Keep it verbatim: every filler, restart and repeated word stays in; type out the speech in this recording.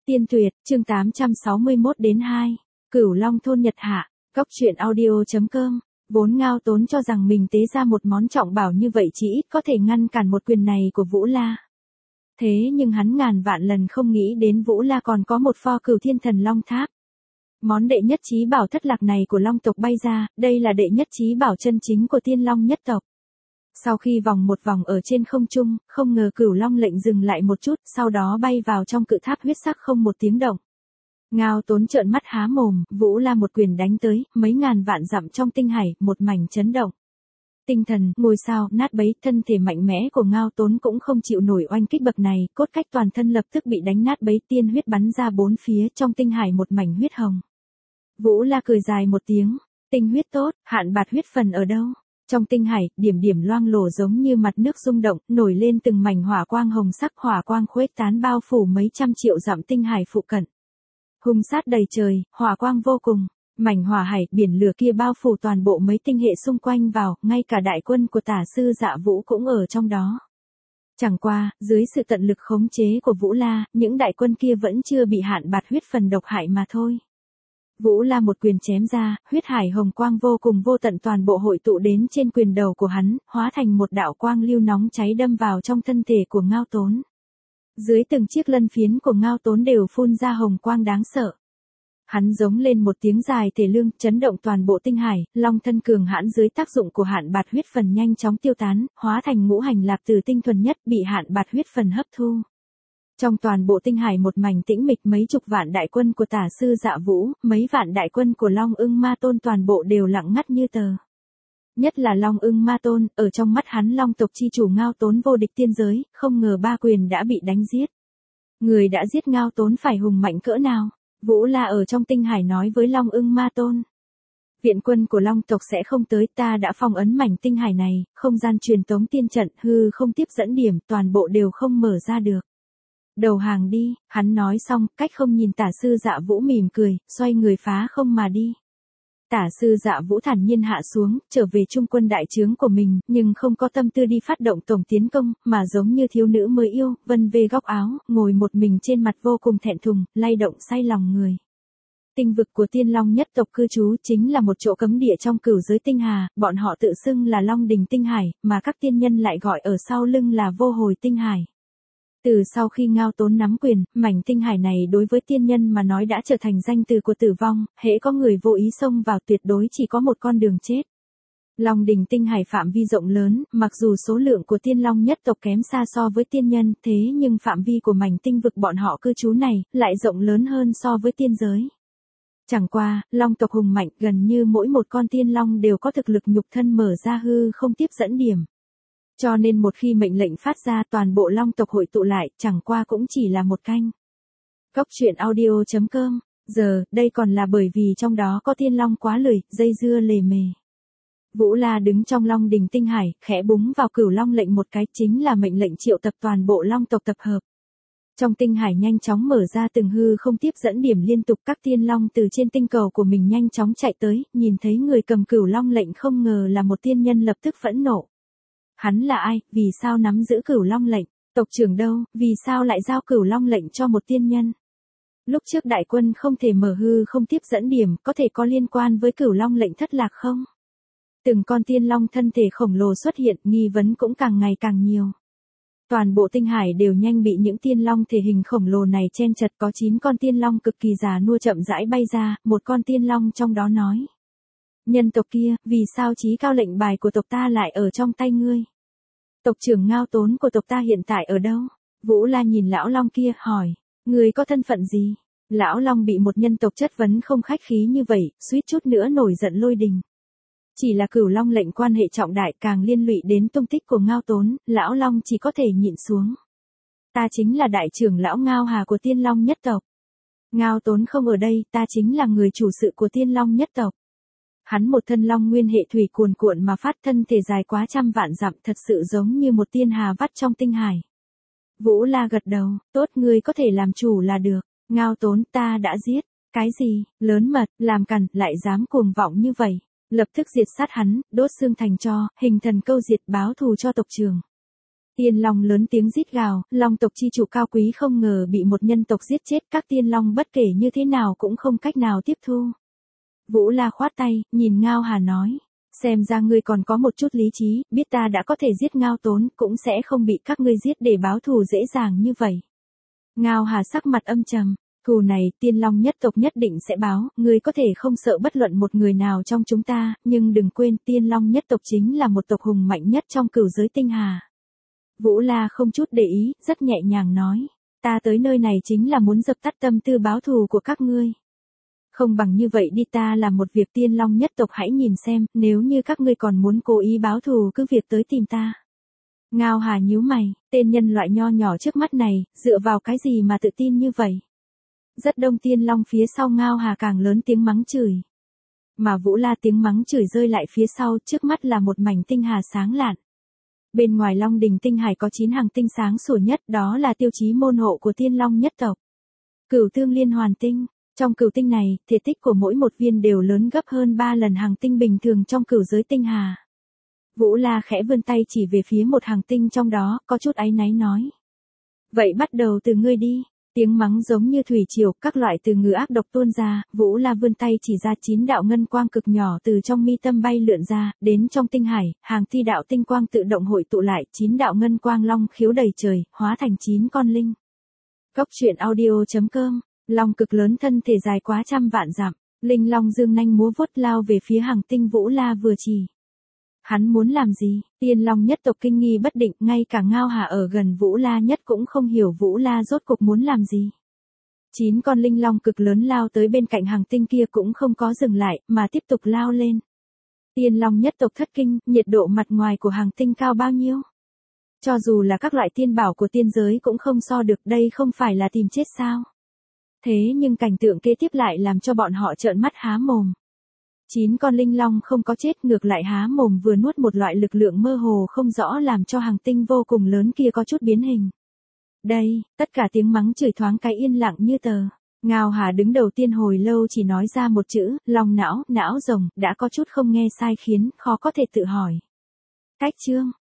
Tiên tuyệt, chương tám trăm sáu mươi mốt đến hai. Cửu Long thôn Nhật Hạ, Cóc truyện audio.com. Vốn Ngao Tốn cho rằng mình tế ra một món trọng bảo như vậy chỉ ít có thể ngăn cản một quyền này của Vũ La. Thế nhưng hắn ngàn vạn lần không nghĩ đến Vũ La còn có một pho Cửu Thiên Thần Long Tháp. Món đệ nhất chí bảo thất lạc này của Long tộc bay ra, đây là đệ nhất chí bảo chân chính của Tiên Long nhất tộc. Sau khi vòng một vòng ở trên không trung, không ngờ Cửu Long lệnh dừng lại một chút, sau đó bay vào trong cự tháp huyết sắc không một tiếng động. Ngao Tốn trợn mắt há mồm, Vũ La một quyền đánh tới, mấy ngàn vạn dặm trong tinh hải, một mảnh chấn động. Tinh thần, ngôi sao, nát bấy, thân thể mạnh mẽ của Ngao Tốn cũng không chịu nổi oanh kích bậc này, cốt cách toàn thân lập tức bị đánh nát bấy, tiên huyết bắn ra bốn phía, trong tinh hải một mảnh huyết hồng. Vũ La cười dài một tiếng, tinh huyết tốt, hạn bạt huyết phần ở đâu? Trong tinh hải, điểm điểm loang lổ giống như mặt nước rung động, nổi lên từng mảnh hỏa quang hồng sắc, hỏa quang khuếch tán bao phủ mấy trăm triệu dặm tinh hải phụ cận. Hung sát đầy trời, hỏa quang vô cùng, mảnh hỏa hải, biển lửa kia bao phủ toàn bộ mấy tinh hệ xung quanh vào, ngay cả đại quân của Tả sư Dạ Vũ cũng ở trong đó. Chẳng qua, dưới sự tận lực khống chế của Vũ La, những đại quân kia vẫn chưa bị hạn bạt huyết phần độc hại mà thôi. Vũ La một quyền chém ra, huyết hải hồng quang vô cùng vô tận toàn bộ hội tụ đến trên quyền đầu của hắn, hóa thành một đạo quang lưu nóng cháy đâm vào trong thân thể của Ngao Tốn. Dưới từng chiếc lân phiến của Ngao Tốn đều phun ra hồng quang đáng sợ. Hắn giống lên một tiếng dài thể lương, chấn động toàn bộ tinh hải, long thân cường hãn dưới tác dụng của hạn bạt huyết phần nhanh chóng tiêu tán, hóa thành ngũ hành lạp tử tinh thuần nhất bị hạn bạt huyết phần hấp thu. Trong toàn bộ tinh hải một mảnh tĩnh mịch, mấy chục vạn đại quân của Tả sư Dạ Vũ, mấy vạn đại quân của Long Ưng Ma Tôn toàn bộ đều lặng ngắt như tờ. Nhất là Long Ưng Ma Tôn, ở trong mắt hắn Long tộc chi chủ Ngao Tốn vô địch tiên giới, không ngờ ba quyền đã bị đánh giết. Người đã giết Ngao Tốn phải hùng mạnh cỡ nào? Vũ La ở trong tinh hải nói với Long Ưng Ma Tôn. Viện quân của Long tộc sẽ không tới, ta đã phong ấn mảnh tinh hải này, không gian truyền tống tiên trận, hư không tiếp dẫn điểm, toàn bộ đều không mở ra được. Đầu hàng đi, hắn nói xong, cách không nhìn Tả sư Dạ Vũ mỉm cười, xoay người phá không mà đi. Tả sư Dạ Vũ thản nhiên hạ xuống, trở về trung quân đại trướng của mình, nhưng không có tâm tư đi phát động tổng tiến công, mà giống như thiếu nữ mới yêu, vân vê góc áo, ngồi một mình trên mặt vô cùng thẹn thùng, lay động say lòng người. Tinh vực của Tiên Long nhất tộc cư trú chính là một chỗ cấm địa trong cửu giới tinh hà, bọn họ tự xưng là Long Đình Tinh Hải, mà các tiên nhân lại gọi ở sau lưng là Vô Hồi Tinh Hải. Từ sau khi Ngao Tốn nắm quyền, mảnh tinh hải này đối với tiên nhân mà nói đã trở thành danh từ của tử vong, hễ có người vô ý xông vào tuyệt đối chỉ có một con đường chết. Long Đình Tinh Hải phạm vi rộng lớn, mặc dù số lượng của Tiên Long nhất tộc kém xa so với tiên nhân, thế nhưng phạm vi của mảnh tinh vực bọn họ cư trú này lại rộng lớn hơn so với tiên giới. Chẳng qua, Long tộc hùng mạnh, gần như mỗi một con tiên long đều có thực lực nhục thân mở ra hư không tiếp dẫn điểm. Cho nên một khi mệnh lệnh phát ra toàn bộ Long tộc hội tụ lại, chẳng qua cũng chỉ là một canh. Cóc truyện audio.com, giờ, đây còn là bởi vì trong đó có tiên long quá lười, dây dưa lề mề. Vũ La đứng trong Long Đình Tinh Hải, khẽ búng vào Cửu Long lệnh một cái, chính là mệnh lệnh triệu tập toàn bộ Long tộc tập hợp. Trong tinh hải nhanh chóng mở ra từng hư không tiếp dẫn điểm liên tục, các tiên long từ trên tinh cầu của mình nhanh chóng chạy tới, nhìn thấy người cầm Cửu Long lệnh không ngờ là một tiên nhân lập tức phẫn nộ. Hắn là ai, vì sao nắm giữ Cửu Long lệnh, tộc trưởng đâu, vì sao lại giao Cửu Long lệnh cho một tiên nhân? Lúc trước đại quân không thể mở hư không tiếp dẫn điểm, có thể có liên quan với Cửu Long lệnh thất lạc không? Từng con tiên long thân thể khổng lồ xuất hiện, nghi vấn cũng càng ngày càng nhiều. Toàn bộ tinh hải đều nhanh bị những tiên long thể hình khổng lồ này chen chật, có chín con tiên long cực kỳ già nua chậm rãi bay ra, một con tiên long trong đó nói. Nhân tộc kia, vì sao chí cao lệnh bài của tộc ta lại ở trong tay ngươi? Tộc trưởng Ngao Tốn của tộc ta hiện tại ở đâu? Vũ La nhìn lão long kia, hỏi, ngươi có thân phận gì? Lão long bị một nhân tộc chất vấn không khách khí như vậy, suýt chút nữa nổi giận lôi đình. Chỉ là Cửu Long lệnh quan hệ trọng đại, càng liên lụy đến tung tích của Ngao Tốn, lão long chỉ có thể nhịn xuống. Ta chính là đại trưởng lão Ngao Hà của Tiên Long nhất tộc. Ngao Tốn không ở đây, ta chính là người chủ sự của Tiên Long nhất tộc. Hắn một thân long nguyên hệ thủy cuồn cuộn mà phát, thân thể dài quá trăm vạn dặm, thật sự giống như một tiên hà vắt trong tinh hải. Vũ La gật đầu, tốt, ngươi có thể làm chủ là được. Ngao Tốn, ta đã giết. Cái gì, lớn mật, làm cằn, lại dám cuồng vọng như vậy. Lập tức diệt sát hắn, đốt xương thành tro, hình thần câu diệt, báo thù cho tộc trưởng. Tiên long lớn tiếng rít gào, long tộc chi chủ cao quý không ngờ bị một nhân tộc giết chết, các tiên long bất kể như thế nào cũng không cách nào tiếp thu. Vũ La khoát tay, nhìn Ngao Hà nói, xem ra ngươi còn có một chút lý trí, biết ta đã có thể giết Ngao Tốn, cũng sẽ không bị các ngươi giết để báo thù dễ dàng như vậy. Ngao Hà sắc mặt âm trầm, thù này tiên long nhất tộc nhất định sẽ báo, ngươi có thể không sợ bất luận một người nào trong chúng ta, nhưng đừng quên tiên long nhất tộc chính là một tộc hùng mạnh nhất trong cửu giới tinh hà. Vũ La không chút để ý, rất nhẹ nhàng nói, ta tới nơi này chính là muốn dập tắt tâm tư báo thù của các ngươi. Không bằng như vậy đi, ta làm một việc, tiên long nhất tộc hãy nhìn xem, nếu như các ngươi còn muốn cố ý báo thù cứ việc tới tìm ta. Ngao Hà nhíu mày, tên nhân loại nho nhỏ trước mắt này, dựa vào cái gì mà tự tin như vậy? Rất đông tiên long phía sau Ngao Hà càng lớn tiếng mắng chửi. Mà Vũ La tiếng mắng chửi rơi lại phía sau, trước mắt là một mảnh tinh hà sáng lạn. Bên ngoài Long Đình tinh hải có chín hàng tinh sáng sủa nhất, đó là tiêu chí môn hộ của tiên long nhất tộc. Cửu tương liên hoàn tinh, trong cửu tinh này, thể tích của mỗi một viên đều lớn gấp hơn ba lần hàng tinh bình thường trong cửu giới tinh hà. Vũ La khẽ vươn tay chỉ về phía một hàng tinh trong đó, có chút áy náy nói. Vậy bắt đầu từ ngươi đi. Tiếng mắng giống như thủy triều, các loại từ ngữ ác độc tuôn ra, Vũ La vươn tay chỉ ra chín đạo ngân quang cực nhỏ từ trong mi tâm bay lượn ra, đến trong tinh hải, hàng thi đạo tinh quang tự động hội tụ lại, chín đạo ngân quang long khiếu đầy trời, hóa thành chín con linh. Cốc truyện audio chấm com, long cực lớn thân thể dài quá trăm vạn dặm, linh long dương nanh múa vuốt lao về phía hàng tinh Vũ La vừa chỉ. Hắn muốn làm gì? Tiên long nhất tộc kinh nghi bất định, ngay cả Ngao Hà ở gần Vũ La nhất cũng không hiểu Vũ La rốt cục muốn làm gì. Chín con linh long cực lớn lao tới bên cạnh hàng tinh kia cũng không có dừng lại, mà tiếp tục lao lên. Tiên long nhất tộc thất kinh, nhiệt độ mặt ngoài của hàng tinh cao bao nhiêu? Cho dù là các loại tiên bảo của tiên giới cũng không so được, đây không phải là tìm chết sao? Thế nhưng cảnh tượng kế tiếp lại làm cho bọn họ trợn mắt há mồm. Chín con linh long không có chết, ngược lại há mồm vừa nuốt một loại lực lượng mơ hồ không rõ làm cho hàng tinh vô cùng lớn kia có chút biến hình. Đây, tất cả tiếng mắng chửi thoáng cái yên lặng như tờ. Ngao Hà đứng đầu tiên hồi lâu chỉ nói ra một chữ, long não, não rồng, đã có chút không nghe sai khiến, khó có thể tự hỏi. Cách chương.